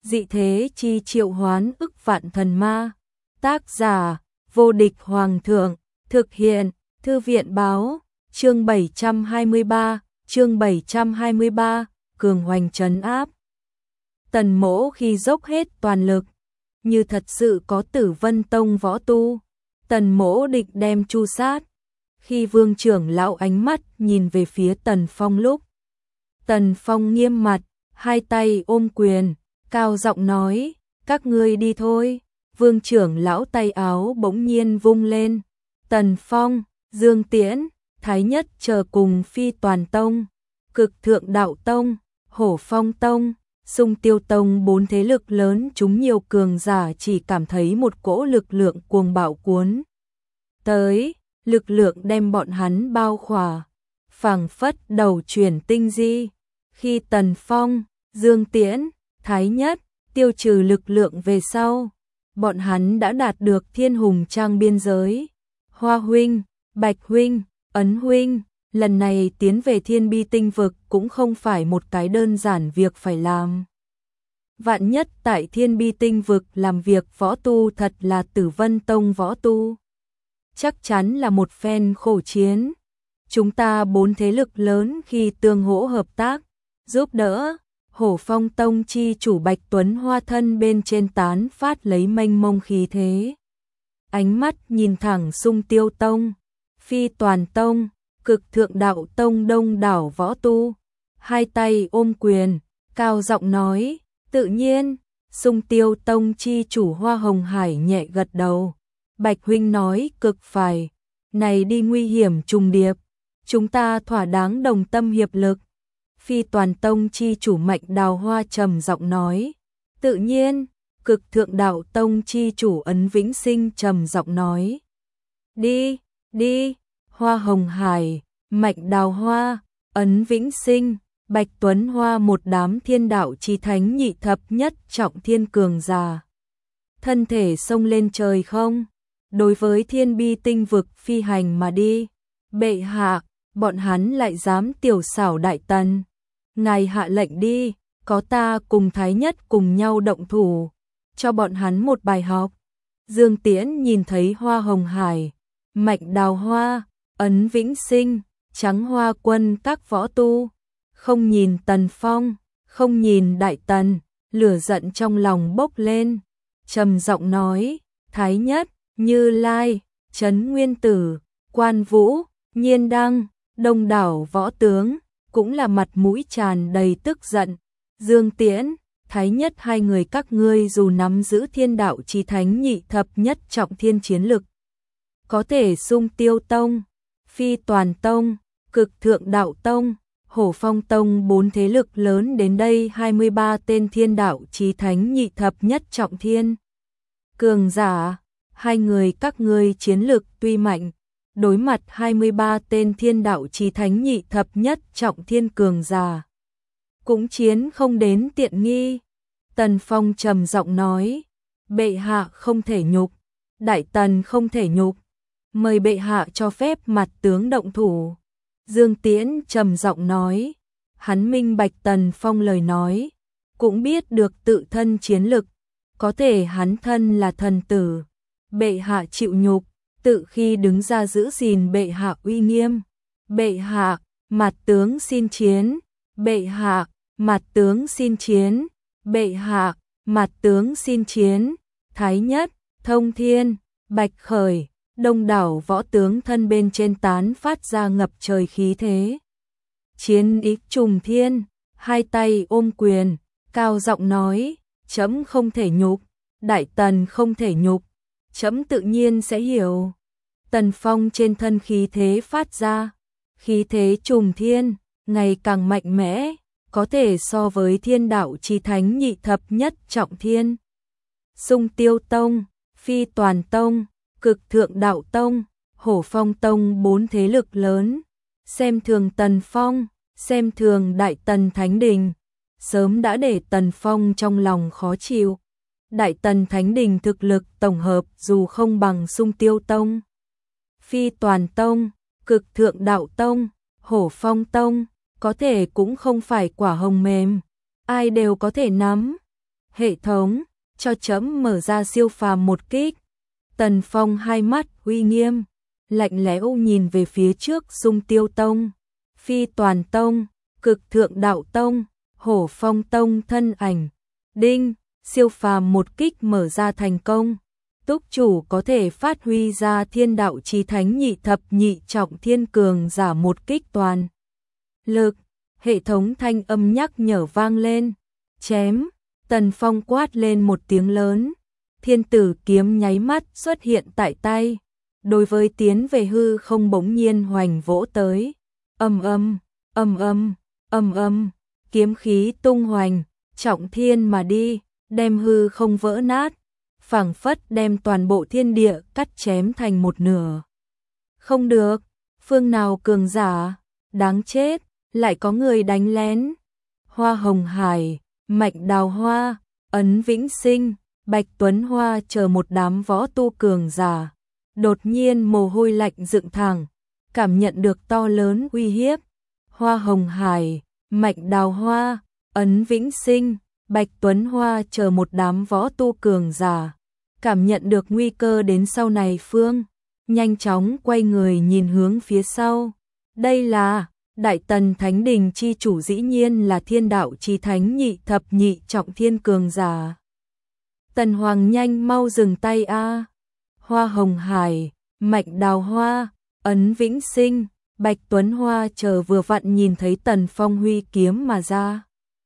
dị thế chi triệu hoán ức vạn thần ma. Tác giả, vô địch hoàng thượng, thực hiện, thư viện báo, chương 723, cường hoành trấn áp. Tần Mỗ khi dốc hết toàn lực, như thật sự có Tử Vân Tông võ tu, Tần Mỗ định đem chu sát. Khi Vương trưởng lão ánh mắt nhìn về phía Tần Phong lúc, Tần Phong nghiêm mặt, hai tay ôm quyền, cao giọng nói, các ngươi đi thôi. Vương trưởng lão tay áo bỗng nhiên vung lên, Tần Phong, Dương Tiễn, Thái Nhất chờ cùng Phi Toàn Tông, Cực Thượng Đạo Tông, Hổ Phong Tông, Xung Tiêu Tông, bốn thế lực lớn chúng nhiều cường giả chỉ cảm thấy một cỗ lực lượng cuồng bạo cuốn tới, lực lượng đem bọn hắn bao khỏa, phảng phất đầu chuyển tinh di. Khi Tần Phong, Dương Tiễn, Thái Nhất tiêu trừ lực lượng về sau, bọn hắn đã đạt được Thiên Hùng Trang biên giới. Hoa huynh, Bạch huynh, Ấn huynh, lần này tiến về Thiên Bi Tinh vực cũng không phải một cái đơn giản việc phải làm. Vạn nhất tại Thiên Bi Tinh vực làm việc võ tu thật là Tử Vân Tông võ tu, chắc chắn là một phen khổ chiến. Chúng ta bốn thế lực lớn khi tương hỗ hợp tác, giúp đỡ, Hổ Phong Tông chi chủ Bạch Tuấn Hoa thân bên trên tán phát lấy mênh mông khí thế. Ánh mắt nhìn thẳng Xung Tiêu Tông, Phi Toàn Tông, Cực Thượng Đạo Tông đông đảo võ tu, hai tay ôm quyền, cao giọng nói, tự nhiên. Xung Tiêu Tông chi chủ Hoa Hồng Hải nhẹ gật đầu, Bạch huynh nói cực phải, này đi nguy hiểm trùng điệp, chúng ta thỏa đáng đồng tâm hiệp lực. Phi Toàn Tông chi chủ Mạnh Đào Hoa trầm giọng nói, tự nhiên. Cực Thượng Đạo Tông chi chủ Ấn Vĩnh Sinh trầm giọng nói, đi, đi. Hoa Hồng Hải, Mạnh Đào Hoa, Ấn Vĩnh Sinh, Bạch Tuấn Hoa một đám thiên đạo chí thánh nhị thập nhất trọng thiên cường giả, thân thể xông lên trời không, đối với Thiên Bi Tinh vực phi hành mà đi. Bệ hạ, bọn hắn lại dám tiểu xảo Đại Tần, ngài hạ lệnh đi, có ta cùng Thái Nhất cùng nhau động thủ, cho bọn hắn một bài học. Dương Tiễn nhìn thấy Hoa Hồng Hải, Mạnh Đào Hoa, Ấn Vĩnh Sinh, Trắng Hoa Quân các võ tu, không nhìn Tần Phong, không nhìn Đại Tần, lửa giận trong lòng bốc lên, trầm giọng nói, Thái Nhất, Như Lai, Trấn Nguyên Tử, Quan Vũ, Nhiên Đăng, đông đảo võ tướng, cũng là mặt mũi tràn đầy tức giận. Dương Tiễn, Thái Nhất, hai người các ngươi dù nắm giữ thiên đạo chí thánh nhị thập nhất trọng thiên chiến lực, có thể Xung Tiêu Tông, Phi Toàn Tông, Cực Thượng Đạo Tông, Hổ Phong Tông bốn thế lực lớn đến đây 23 tên thiên đạo chí thánh nhị thập nhất trọng thiên cường giả, hai người các ngươi chiến lực tuy mạnh, đối mặt 23 tên thiên đạo chí thánh nhị thập nhất trọng thiên cường giả, cũng chiến không đến tiện nghi. Tần Phong trầm giọng nói, bệ hạ không thể nhục, Đại Tần không thể nhục, mời bệ hạ cho phép mặt tướng động thủ. Dương Tiễn trầm giọng nói, hắn minh bạch Tần Phong lời nói, cũng biết được tự thân chiến lực, có thể hắn thân là thần tử, bệ hạ chịu nhục, tự khi đứng ra giữ gìn bệ hạ uy nghiêm. Bệ hạ, mặt tướng xin chiến, bệ hạ, mặt tướng xin chiến, bệ hạ, mặt tướng xin chiến. Thái Nhất, Thông Thiên, Bạch Khởi, đông đảo võ tướng thân bên trên tán phát ra ngập trời khí thế. Chiến ý trùng thiên, hai tay ôm quyền, cao giọng nói, chấm không thể nhục, Đại Tần không thể nhục, chấm tự nhiên sẽ hiểu. Tần Phong trên thân khí thế phát ra, khí thế trùng thiên, ngày càng mạnh mẽ, có thể so với thiên đạo chí thánh nhị thập nhất trọng thiên. Xung Tiêu Tông, Phi Toàn Tông, Cực Thượng Đạo Tông, Hổ Phong Tông bốn thế lực lớn, xem thường Tần Phong, xem thường Đại Tần Thánh Đình, sớm đã để Tần Phong trong lòng khó chịu. Đại Tần Thánh Đình thực lực tổng hợp dù không bằng Xung Tiêu Tông, Phi Toàn Tông, Cực Thượng Đạo Tông, Hổ Phong Tông, có thể cũng không phải quả hồng mềm, ai đều có thể nắm. Hệ thống, cho trẫm mở ra siêu phàm một kích. Tần Phong hai mắt uy nghiêm, lạnh lẽo nhìn về phía trước Dung Tiêu Tông, Phi Toàn Tông, Cực Thượng Đạo Tông, Hổ Phong Tông thân ảnh. Đinh, siêu phàm một kích mở ra thành công. Túc chủ có thể phát huy ra Thiên Đạo Chí Thánh nhị thập nhị trọng thiên cường giả một kích toàn lực. Hệ thống thanh âm nhắc nhở vang lên. Chém, Tần Phong quát lên một tiếng lớn. Thiên Tử kiếm nháy mắt xuất hiện tại tay, đối với tiến về hư không bỗng nhiên hoành vỗ tới. Ầm ầm, ầm ầm, ầm ầm, kiếm khí tung hoành, trọng thiên mà đi, đem hư không vỡ nát, phảng phất đem toàn bộ thiên địa cắt chém thành một nửa. Không được, phương nào cường giả, đáng chết, lại có người đánh lén. Hoa Hồng Hải, Mạnh Đào Hoa, Ấn Vĩnh Sinh, Bạch Tuấn Hoa chờ một đám võ tu cường giả, đột nhiên mồ hôi lạnh dựng thẳng, cảm nhận được to lớn uy hiếp. Hoa Hồng Hải, Mạnh Đào Hoa, Ấn Vĩnh Sinh, Bạch Tuấn Hoa chờ một đám võ tu cường giả, cảm nhận được nguy cơ đến sau này phương, nhanh chóng quay người nhìn hướng phía sau. Đây là Đại Tần Thánh Đình chi chủ, dĩ nhiên là Thiên Đạo Chí Thánh nhị thập nhị trọng thiên cường giả. Tần Hoàng nhanh mau dừng tay a. Hoa Hồng Hải, Mạnh Đào Hoa, Ấn Vĩnh Sinh, Bạch Tuấn Hoa chờ vừa vặn nhìn thấy Tần Phong huy kiếm mà ra,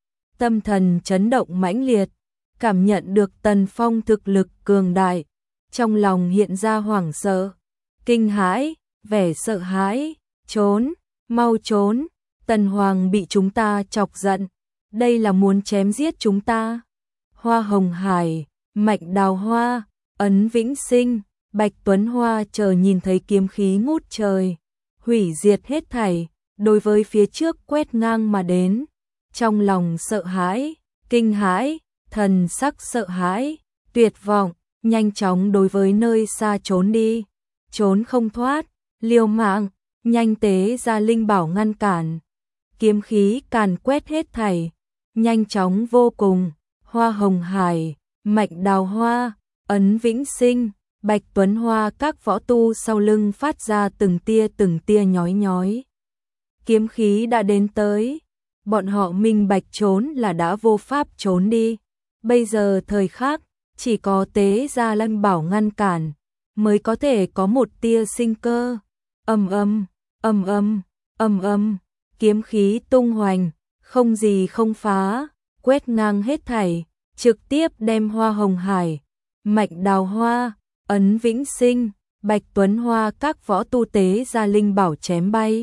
tâm thần chấn động mãnh liệt, cảm nhận được Tần Phong thực lực cường đại, trong lòng hiện ra hoảng sợ, kinh hãi, vẻ sợ hãi. Trốn, mau trốn, Tần Hoàng bị chúng ta chọc giận, đây là muốn chém giết chúng ta. Hoa Hồng Hải, Mạnh Đào Hoa, Ấn Vĩnh Sinh, Bạch Tuấn Hoa chờ nhìn thấy kiếm khí ngút trời, hủy diệt hết thảy, đối với phía trước quét ngang mà đến, trong lòng sợ hãi, kinh hãi, thần sắc sợ hãi, tuyệt vọng, nhanh chóng đối với nơi xa trốn đi, trốn không thoát, liều mạng, nhanh tế ra linh bảo ngăn cản. Kiếm khí càn quét hết thảy, nhanh chóng vô cùng. Hoa Hồng Hải, Mạnh Đào Hoa, Ấn Vĩnh Sinh, Bạch Tuấn Hoa các võ tu sau lưng phát ra từng tia nhói nhói. Kiếm khí đã đến tới, bọn họ minh bạch trốn là đã vô pháp trốn đi. Bây giờ thời khắc, chỉ có tế ra linh bảo ngăn cản, mới có thể có một tia sinh cơ. Ầm ầm, ầm ầm, ầm ầm, kiếm khí tung hoành, không gì không phá, quét ngang hết thảy, trực tiếp đem Hoa Hồng Hải, Mạnh Đào Hoa, Ấn Vĩnh Sinh, Bạch Tuấn Hoa các võ tu tế ra linh bảo chém bay.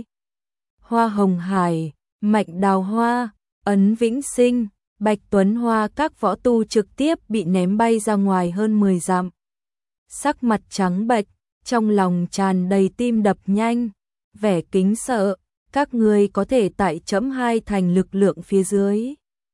Hoa Hồng Hải, Mạnh Đào Hoa, Ấn Vĩnh Sinh, Bạch Tuấn Hoa các võ tu trực tiếp bị ném bay ra ngoài hơn 10 dặm. Sắc mặt trắng bệch, trong lòng tràn đầy tim đập nhanh, vẻ kính sợ, các ngươi có thể tại chấm 2 thành lực lượng phía dưới.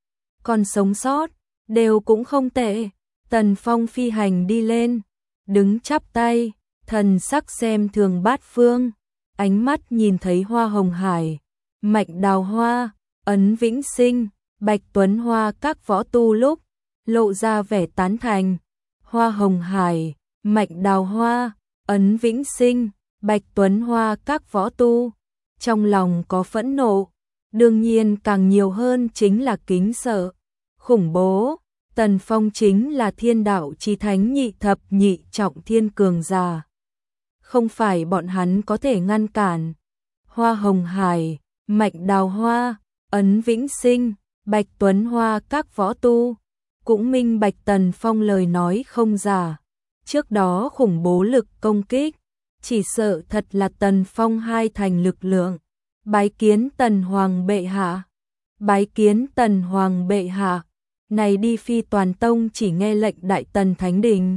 Còn sống sót, đều cũng không tệ. Tần Phong phi hành đi lên, đứng chắp tay, thần sắc xem thường bát phương, ánh mắt nhìn thấy Hoa Hồng Hải, Mạnh Đào Hoa, Ấn Vĩnh Sinh, Bạch Tuấn Hoa các võ tu lúc lộ ra vẻ tán thành. Hoa Hồng Hải, Mạnh Đào Hoa, Ấn Vĩnh Sinh, Bạch Tuấn Hoa các võ tu trong lòng có phẫn nộ, đương nhiên càng nhiều hơn chính là kính sợ, khủng bố. Tần Phong chính là Thiên Đạo Chí Thánh nhị thập nhị trọng thiên cường giả, không phải bọn hắn có thể ngăn cản. Hoa Hồng Hải, Mạnh Đào Hoa, Ấn Vĩnh Sinh, Bạch Tuấn Hoa các võ tu cũng minh bạch Tần Phong lời nói không giả. Trước đó khủng bố lực công kích, chỉ sợ thật là Tần Phong 2 thành lực lượng. Bái kiến Tần Hoàng bệ hạ, bái kiến Tần Hoàng bệ hạ. Này đi Phi Toàn Tông chỉ nghe lệnh Đại Tần Thánh Đình.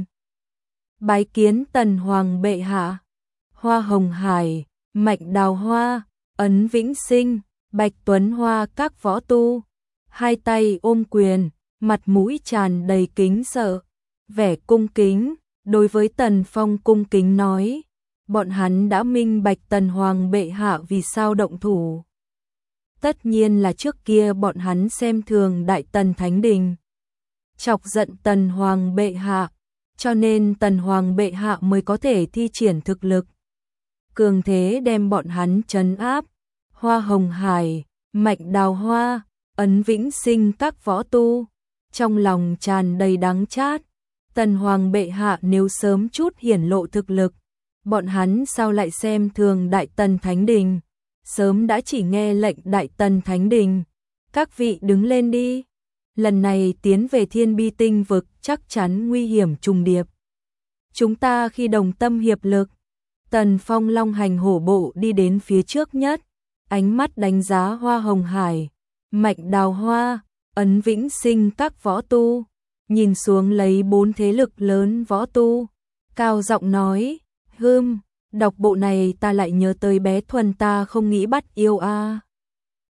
Bái kiến Tần Hoàng bệ hạ. Hoa Hồng Hải, Mạnh Đào Hoa, Ấn Vĩnh Sinh, Bạch Tuấn Hoa các võ tu, 2 tay ôm quyền, mặt mũi tràn đầy kính sợ, vẻ cung kính, đối với Tần Phong cung kính nói, bọn hắn đã minh bạch Tần Hoàng bệ hạ vì sao động thủ. Tất nhiên là trước kia bọn hắn xem thường Đại Tần Thánh Đình. chọc giận Tần Hoàng bệ hạ, cho nên Tần Hoàng bệ hạ mới có thể thi triển thực lực cường thế đem bọn hắn trấn áp. Hoa Hồng Hải, Mạch Đào Hoa, Ấn Vĩnh Sinh các võ tu, trong lòng tràn đầy đắng chát. Tần Hoàng bệ hạ nếu sớm chút hiển lộ thực lực, bọn hắn sao lại xem thường Đại Tần Thánh Đình, sớm đã chỉ nghe lệnh Đại Tần Thánh Đình. Các vị đứng lên đi, lần này tiến về Thiên Bi Tinh vực chắc chắn nguy hiểm trùng điệp. Chúng ta khi đồng tâm hiệp lực. Tần Phong long hành hổ bộ đi đến phía trước nhất, ánh mắt đánh giá Hoa Hồng Hải, Mạch Đào Hoa, Ấn Vĩnh Sinh các võ tu, nhìn xuống lấy 4 thế lực lớn võ tu, cao giọng nói, đọc bộ này ta lại nhớ tới bé Thuần ta không nghĩ bắt yêu a.